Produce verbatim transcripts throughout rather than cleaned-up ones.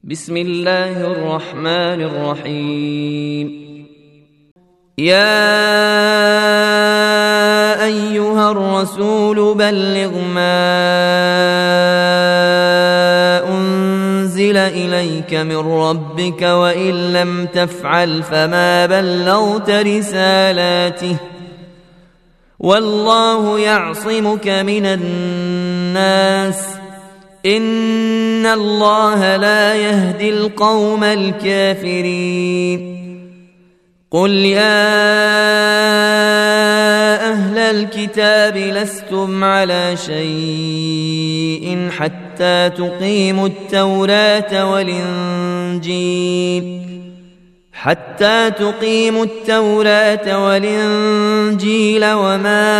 بسم الله الرحمن الرحيم. يا أيها الرسول بلغ ما أنزل إليك من ربك وإن لم تفعل فما بلغت رسالاته والله يعصمك من الناس إن الله لا يهدي القوم الكافرين. قل يا أهل الكتاب لستم على شيء حتى تقيموا التوراة والإنجيل حتى تقيموا التوراة والإنجيل وما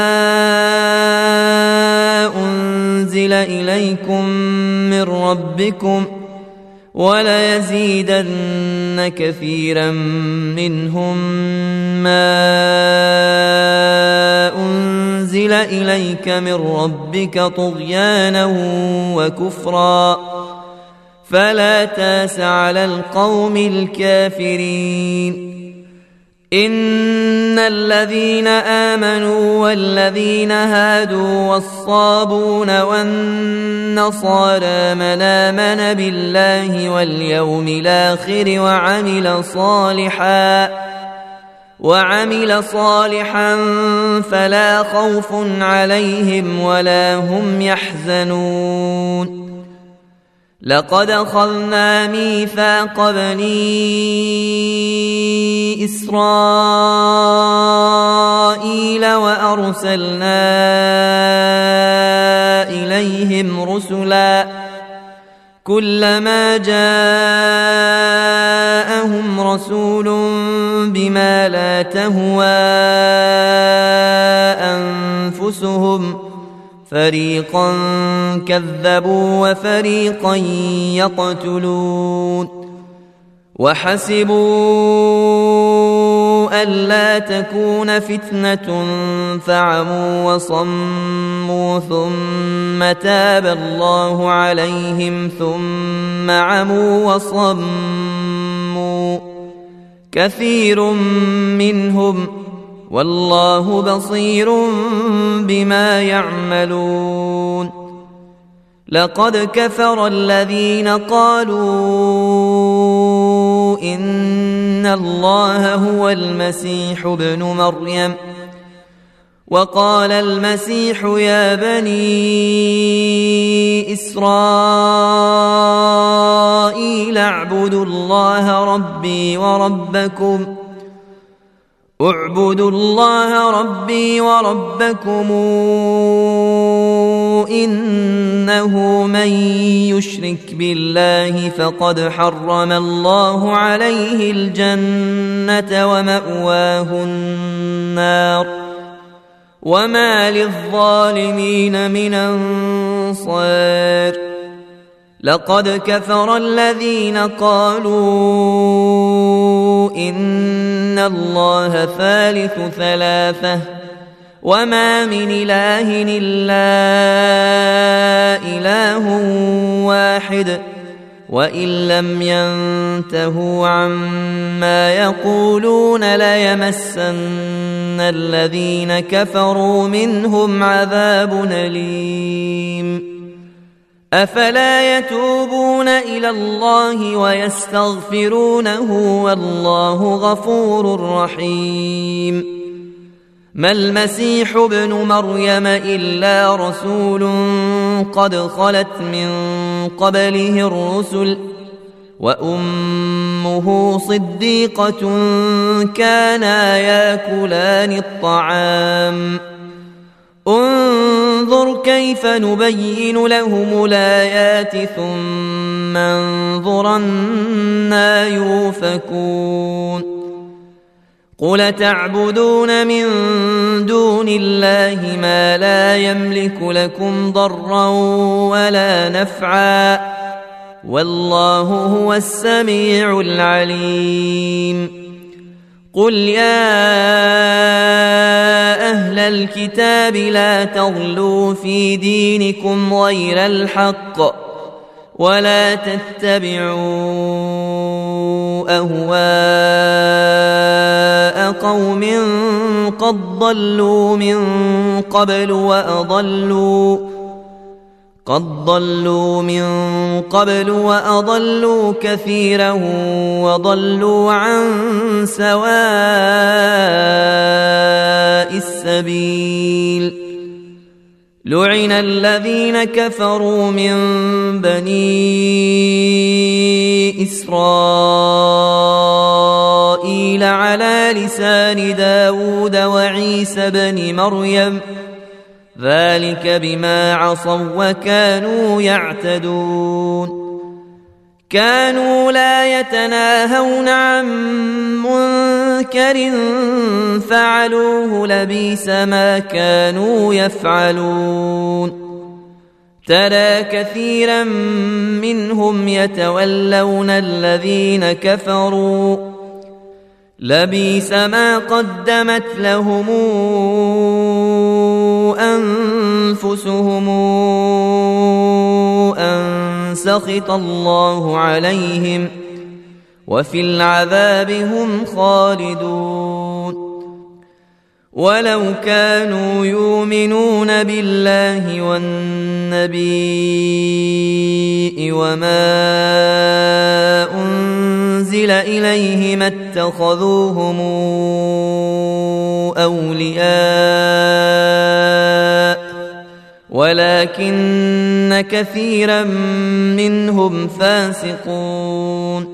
أنزل إليكم من ربكم وليزيدن كثيرا منهم ما أنزل إليك من ربك طغيانا وكفرا فلا تاس على القوم الكافرين. إن الذين آمنوا والذين هادوا والصابون والنصارى من آمن بالله واليوم الآخر وعمل صالحا وعمل صالحا فلا خوف عليهم ولا هم يحزنون. لقد أخذنا ميثاق بني إسرائيل وأرسلنا إليهم رسلا كلما جاءهم رسول بما لا تهوى أنفسهم فريقا كذبوا وفريقا يقتلون. وحسبوا ألا تكون فتنة فعموا وصموا ثم تاب الله عليهم ثم عموا وصموا كثير منهم والله بصير بما يعملون. لقد كفر الذين قالوا إن الله هو المسيح ابن مريم وقال المسيح يا بني إسرائيل اعبدوا الله ربي وربكم اعبدوا الله ربي وربكم إنه من يشرك بالله فقد حرم الله عليه الجنة ومأواه النار وما للظالمين من أنصار. لقد كفر الذين قالوا إن الله ثالث ثلاثة وما من إله إلا إله واحد وإن لم ينتهوا عما يقولون ليمسن الذين كفروا منهم عذاب أليم. أفلا يتوبون إلى الله ويستغفرونه والله غفور رحيم. ما المسيح ابن مريم إلا رسول قد خلت من قبله الرسل وأمه صديقة كانا يأكلان الطعام انظر كيف نبين لهم الآيات ثم انظر أنى يؤفكون. قل تعبدون من دون الله ما لا يملك لكم ضرا ولا نفعا والله هو السميع العليم. قل يا أهل الكتاب لا تغلوا في دينكم غير الحق ولا تتبعوا أهواء قوم قد ضلوا من قبل وأضلوا قد ضلوا من قبل وأضلوا كثيرا وضلوا عن سواء السبيل. لعن الذين كفروا من بني إسرائيل على لسان داود وعيسى بن مريم ذلك بما عصوا وكانوا يعتدون. كانوا لا يتناهون عن منكر فعلوه لبئس ما كانوا يفعلون. ترى كثيرا منهم يتولون الذين كفروا لبئس ما قدمت لهم أنفسهم أن سخط الله عليهم وفي العذاب هم خالدون. ولو كانوا يؤمنون بالله والنبي وما أنزل إليه ما اتخذوهم أولياء ولكن كثيرا منهم فاسقون.